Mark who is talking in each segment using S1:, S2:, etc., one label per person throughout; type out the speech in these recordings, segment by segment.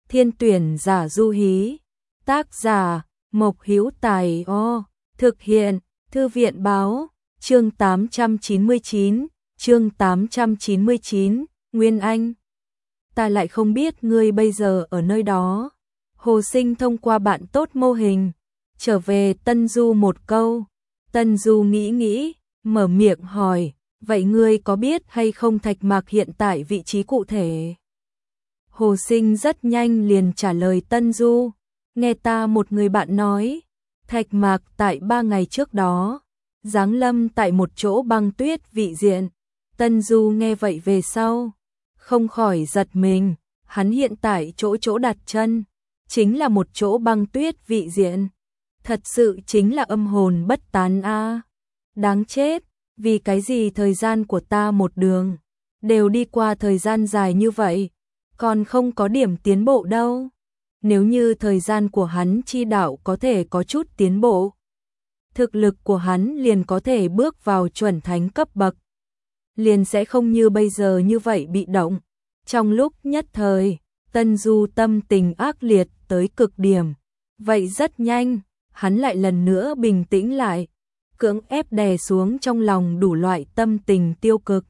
S1: Thiên tuyển giả du hí. Tác giả Mộc Hữu Tài. Thực hiện Thư viện báo. Chương 899. Nguyên Anh. Ta lại không biết ngươi bây giờ ở nơi đó. Hồ Sinh thông qua bạn tốt mô hình trở về Tân Du một câu. Tân Du nghĩ, mở miệng hỏi, vậy ngươi có biết hay không Thạch Mạc hiện tại vị trí cụ thể? Hồ Sinh rất nhanh liền trả lời Tân Du, nghe ta một người bạn nói, Thạch Mạc tại 3 ngày trước đó, giáng lâm tại một chỗ băng tuyết vị diện. Tân Du nghe vậy về sau, không khỏi giật mình, hắn hiện tại chỗ đặt chân, chính là một chỗ băng tuyết vị diện. Thật sự chính là âm hồn bất tán a. Đáng chết, vì cái gì thời gian của ta một đường, đều đi qua thời gian dài như vậy, còn không có điểm tiến bộ đâu. Nếu như thời gian của hắn chi đạo có thể có chút tiến bộ, thực lực của hắn liền có thể bước vào chuẩn thánh cấp bậc, liền sẽ không như bây giờ như vậy bị động. Trong lúc nhất thời, Tân Du tâm tình ác liệt tới cực điểm, vậy rất nhanh, hắn lại lần nữa bình tĩnh lại, cưỡng ép đè xuống trong lòng đủ loại tâm tình tiêu cực.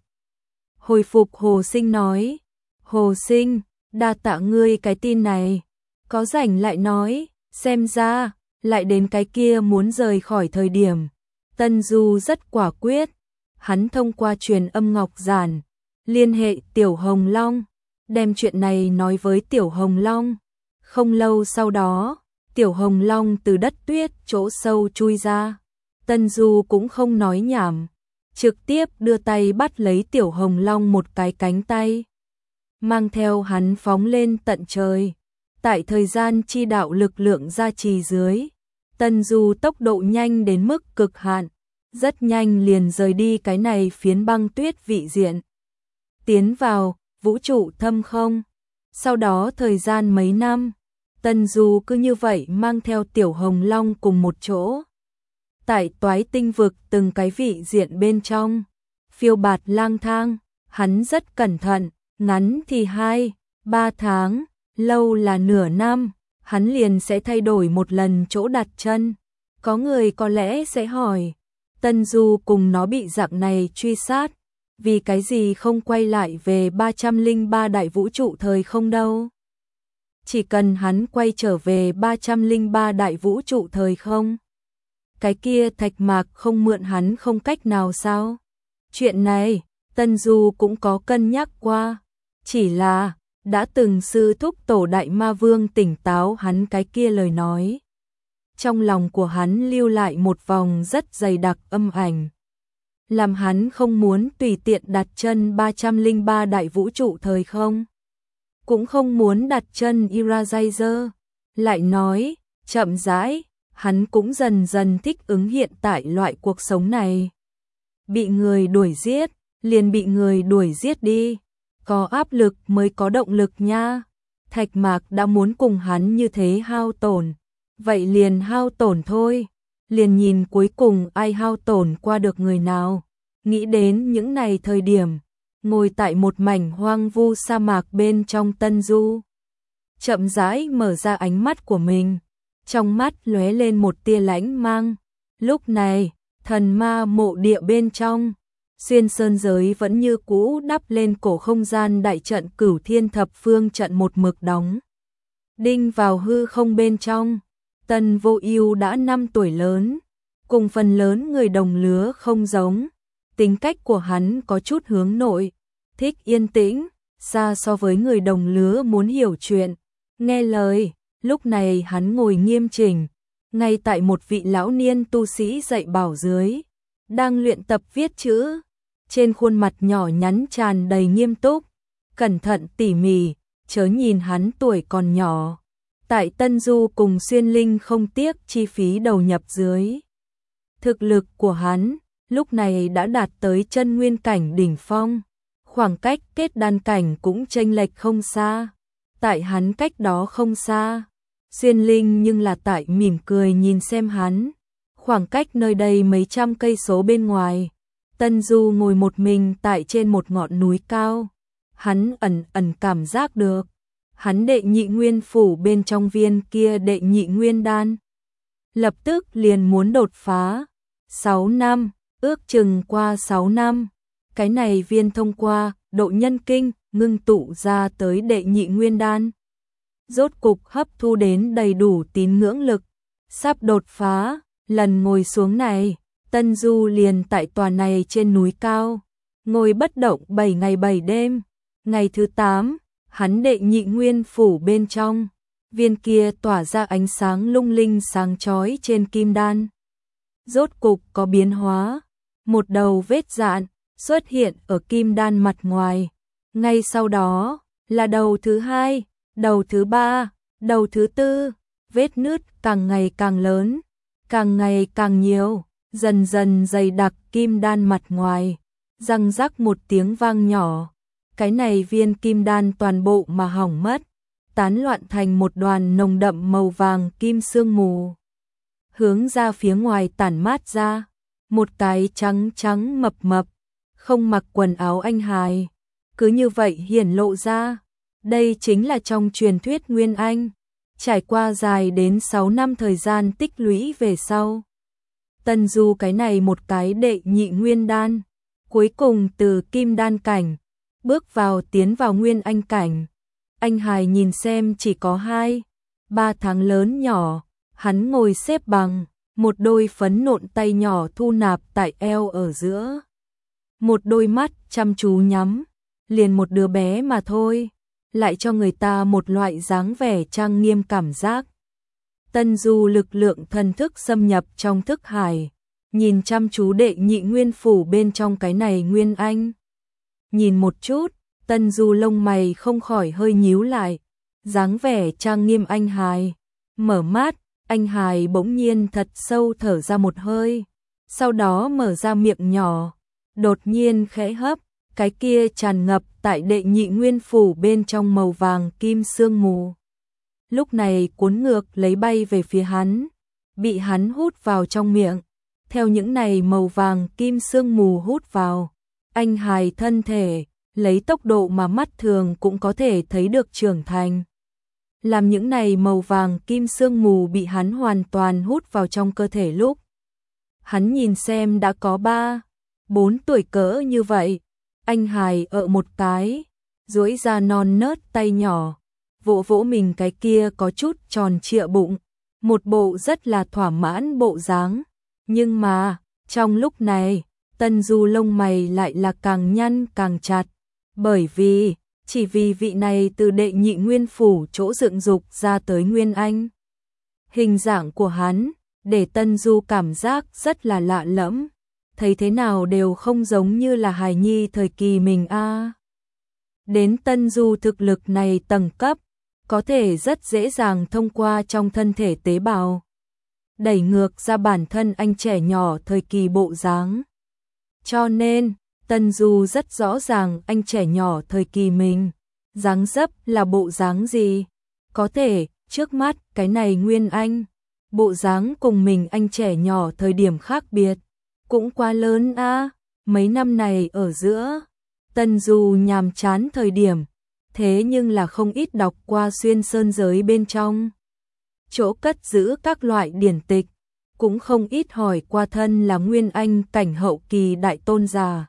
S1: Hồi phục Hồ Sinh nói, Hồ Sinh, đa tạ ngươi cái tin này, có rảnh lại nói, xem ra, lại đến cái kia muốn rời khỏi thời điểm. Tân Du rất quả quyết, hắn thông qua truyền âm ngọc giản, liên hệ Tiểu Hồng Long, đem chuyện này nói với Tiểu Hồng Long. Không lâu sau đó, Tiểu Hồng Long từ đất tuyết chỗ sâu chui ra. Tân Du cũng không nói nhảm, trực tiếp đưa tay bắt lấy Tiểu Hồng Long một cái cánh tay, mang theo hắn phóng lên tận trời. Tại thời gian chi đạo lực lượng gia trì dưới, Tân Du tốc độ nhanh đến mức cực hạn, rất nhanh liền rời đi cái này phiến băng tuyết vị diện, tiến vào vũ trụ thâm không. Sau đó thời gian mấy năm, Tân Du cứ như vậy mang theo Tiểu Hồng Long cùng một chỗ, tại Toái Tinh vực từng cái vị diện bên trong phiêu bạt lang thang. Hắn rất cẩn thận, ngắn thì 2-3 tháng, lâu là nửa năm, hắn liền sẽ thay đổi một lần chỗ đặt chân. Có người có lẽ sẽ hỏi, Tân Du cùng nó bị dạng này truy sát, vì cái gì không quay lại về 303 đại vũ trụ thời không đâu? Chỉ cần hắn quay trở về 303 đại vũ trụ thời không, cái kia Thạch Mạc không mượn hắn không cách nào sao? Chuyện này, Tân Du cũng có cân nhắc qua, chỉ là đã từng sư thúc tổ đại ma vương tỉnh táo hắn cái kia lời nói. Trong lòng của hắn lưu lại một vòng rất dày đặc âm ảnh, làm hắn không muốn tùy tiện đặt chân 303 đại vũ trụ thời không, cũng không muốn đặt chân Irajazer. Lại nói, chậm rãi, hắn cũng dần dần thích ứng hiện tại loại cuộc sống này. Bị người đuổi giết, liền bị người đuổi giết đi, có áp lực mới có động lực nha. Thạch Mạc đã muốn cùng hắn như thế hao tổn, vậy liền hao tổn thôi, liền nhìn cuối cùng ai hao tổn qua được người nào. Nghĩ đến những này thời điểm, ngồi tại một mảnh hoang vu sa mạc bên trong, Tân Du chậm rãi mở ra ánh mắt của mình, trong mắt lóe lên một tia lãnh mang. Lúc này, thần ma mộ địa bên trong, xuyên sơn giới vẫn như cũ đắp lên cổ không gian đại trận Cửu Thiên Thập Phương trận một mực đóng đinh vào hư không bên trong. Tân Vô Ưu đã 5 tuổi lớn, cùng phần lớn người đồng lứa không giống, tính cách của hắn có chút hướng nội, thích yên tĩnh, xa so với người đồng lứa muốn hiểu chuyện, nghe lời. Lúc này hắn ngồi nghiêm chỉnh, ngay tại một vị lão niên tu sĩ dạy bảo dưới, đang luyện tập viết chữ, trên khuôn mặt nhỏ nhắn tràn đầy nghiêm túc, cẩn thận tỉ mỉ, chớ nhìn hắn tuổi còn nhỏ. Tại Tân Du cùng Xuyên Linh không tiếc chi phí đầu nhập dưới, thực lực của hắn lúc này đã đạt tới chân nguyên cảnh đỉnh phong, khoảng cách kết đan cảnh cũng chênh lệch không xa. Tại hắn cách đó không xa, Xuyên Linh nhưng là tại mỉm cười nhìn xem hắn. Khoảng cách nơi đây mấy trăm cây số bên ngoài, Tân Du ngồi một mình tại trên một ngọn núi cao, hắn ẩn ẩn cảm giác được hắn đệ nhị nguyên phủ bên trong viên kia đệ nhị nguyên đan. Lập tức liền muốn đột phá. 6 năm, ước chừng qua 6 năm, cái này viên thông qua độ nhân kinh ngưng tụ ra tới đệ nhị nguyên đan. Rốt cục hấp thu đến đầy đủ tín ngưỡng lực, sắp đột phá. Lần ngồi xuống này, Tân Du liền tại tòa này trên núi cao, ngồi bất động 7 ngày 7 đêm. Ngày thứ 8, hắn đệ nhị nguyên phủ bên trong, viên kia tỏa ra ánh sáng lung linh sáng chói trên kim đan. Rốt cục có biến hóa, một đầu vết dạn xuất hiện ở kim đan mặt ngoài. Ngay sau đó là đầu thứ 2, đầu thứ 3, đầu thứ 4, vết nứt càng ngày càng lớn, càng ngày càng nhiều, dần dần dày đặc kim đan mặt ngoài. Răng rắc một tiếng vang nhỏ, cái này viên kim đan toàn bộ mà hỏng mất, tán loạn thành một đoàn nồng đậm màu vàng kim sương mù. Hướng ra phía ngoài tản mát ra, một cái trắng trắng mập mập, không mặc quần áo anh hài, cứ như vậy hiển lộ ra. Đây chính là trong truyền thuyết Nguyên Anh, trải qua dài đến 6 năm thời gian tích lũy về sau. Tân Du cái này một cái đệ nhị nguyên đan, cuối cùng từ kim đan cảnh, bước vào tiến vào Nguyên Anh cảnh. Anh hài nhìn xem chỉ có 2-3 tháng lớn nhỏ, hắn ngồi xếp bằng, một đôi phấn nộn tay nhỏ thu nạp tại eo ở giữa. Một đôi mắt chăm chú nhắm, liền một đứa bé mà thôi, lại cho người ta một loại dáng vẻ trang nghiêm cảm giác. Tân Du lực lượng thần thức xâm nhập trong thức hải, nhìn chăm chú đệ nhị nguyên phủ bên trong cái này Nguyên Anh. Nhìn một chút, Tân Du lông mày không khỏi hơi nhíu lại, dáng vẻ trang nghiêm anh hài. Mở mắt, anh hài bỗng nhiên thật sâu thở ra một hơi, sau đó mở ra miệng nhỏ, đột nhiên khẽ hấp, cái kia tràn ngập tại đệ nhị nguyên phủ bên trong màu vàng kim sương mù. Lúc này cuốn ngược lấy bay về phía hắn, bị hắn hút vào trong miệng. Theo những này màu vàng kim sương mù hút vào, anh hài thân thể lấy tốc độ mà mắt thường cũng có thể thấy được trưởng thành. Làm những này màu vàng kim sương mù bị hắn hoàn toàn hút vào trong cơ thể lúc, hắn nhìn xem đã có 3-4 tuổi cỡ như vậy. Anh hài ở một cái, duỗi ra non nớt tay nhỏ, vỗ vỗ mình cái kia có chút tròn trịa bụng, một bộ rất là thỏa mãn bộ dáng. Nhưng mà, trong lúc này, Tân Du lông mày lại là càng nhăn càng chặt, bởi vì, chỉ vì vị này từ đệ nhị nguyên phủ chỗ dựng dục ra tới Nguyên Anh. Hình dạng của hắn, để Tân Du cảm giác rất là lạ lẫm, thấy thế nào đều không giống như là hài nhi thời kỳ mình a. Đến Tân Du thực lực này tầng cấp, có thể rất dễ dàng thông qua trong thân thể tế bào, đẩy ngược ra bản thân anh trẻ nhỏ thời kỳ bộ dáng. Cho nên, Tân Du rất rõ ràng anh trẻ nhỏ thời kỳ mình, dáng dấp là bộ dáng gì. Có thể, trước mắt cái này Nguyên Anh, bộ dáng cùng mình anh trẻ nhỏ thời điểm khác biệt, cũng quá lớn a. Mấy năm này ở giữa, Tân Du nhàm chán thời điểm, thế nhưng là không ít đọc qua xuyên sơn giới bên trong chỗ cất giữ các loại điển tịch, cũng không ít hỏi qua thân là Nguyên Anh cảnh hậu kỳ đại tôn giả.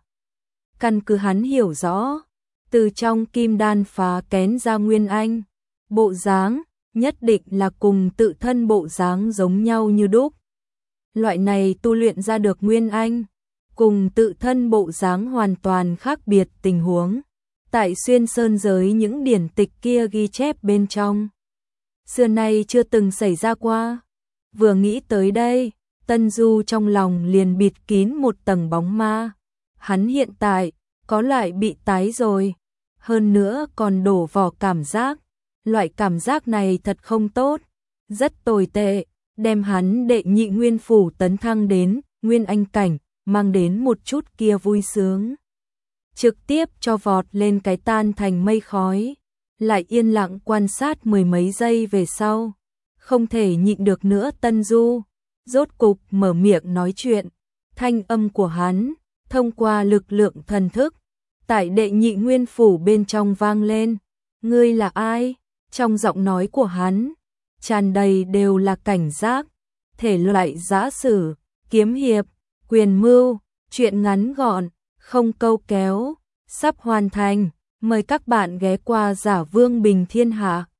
S1: Căn cứ hắn hiểu rõ, từ trong kim đan phá kén ra Nguyên Anh, bộ dáng nhất định là cùng tự thân bộ dáng giống nhau như đúc. Loại này tu luyện ra được Nguyên Anh, cùng tự thân bộ dáng hoàn toàn khác biệt tình huống, tại xuyên sơn giới những điển tịch kia ghi chép bên trong, xưa nay chưa từng xảy ra qua. Vừa nghĩ tới đây, Tân Du trong lòng liền bịt kín một tầng bóng ma. Hắn hiện tại có loại bị tái rồi, hơn nữa còn đổ vỏ cảm giác. Loại cảm giác này thật không tốt, rất tồi tệ, đem hắn đệ nhị nguyên phủ tấn thăng đến Nguyên Anh cảnh, mang đến một chút kia vui sướng. Trực tiếp cho vọt lên cái tan thành mây khói, lại yên lặng quan sát mười mấy giây về sau. Không thể nhịn được nữa Tân Du, rốt cục mở miệng nói chuyện. Thanh âm của hắn, thông qua lực lượng thần thức, tại đệ nhị nguyên phủ bên trong vang lên. Ngươi là ai? Trong giọng nói của hắn, tràn đầy đều là cảnh giác, thể loại giã sử, kiếm hiệp, quyền mưu, truyện ngắn gọn, không câu kéo, sắp hoàn thành. Mời các bạn ghé qua Giả Vương Bình Thiên Hạ.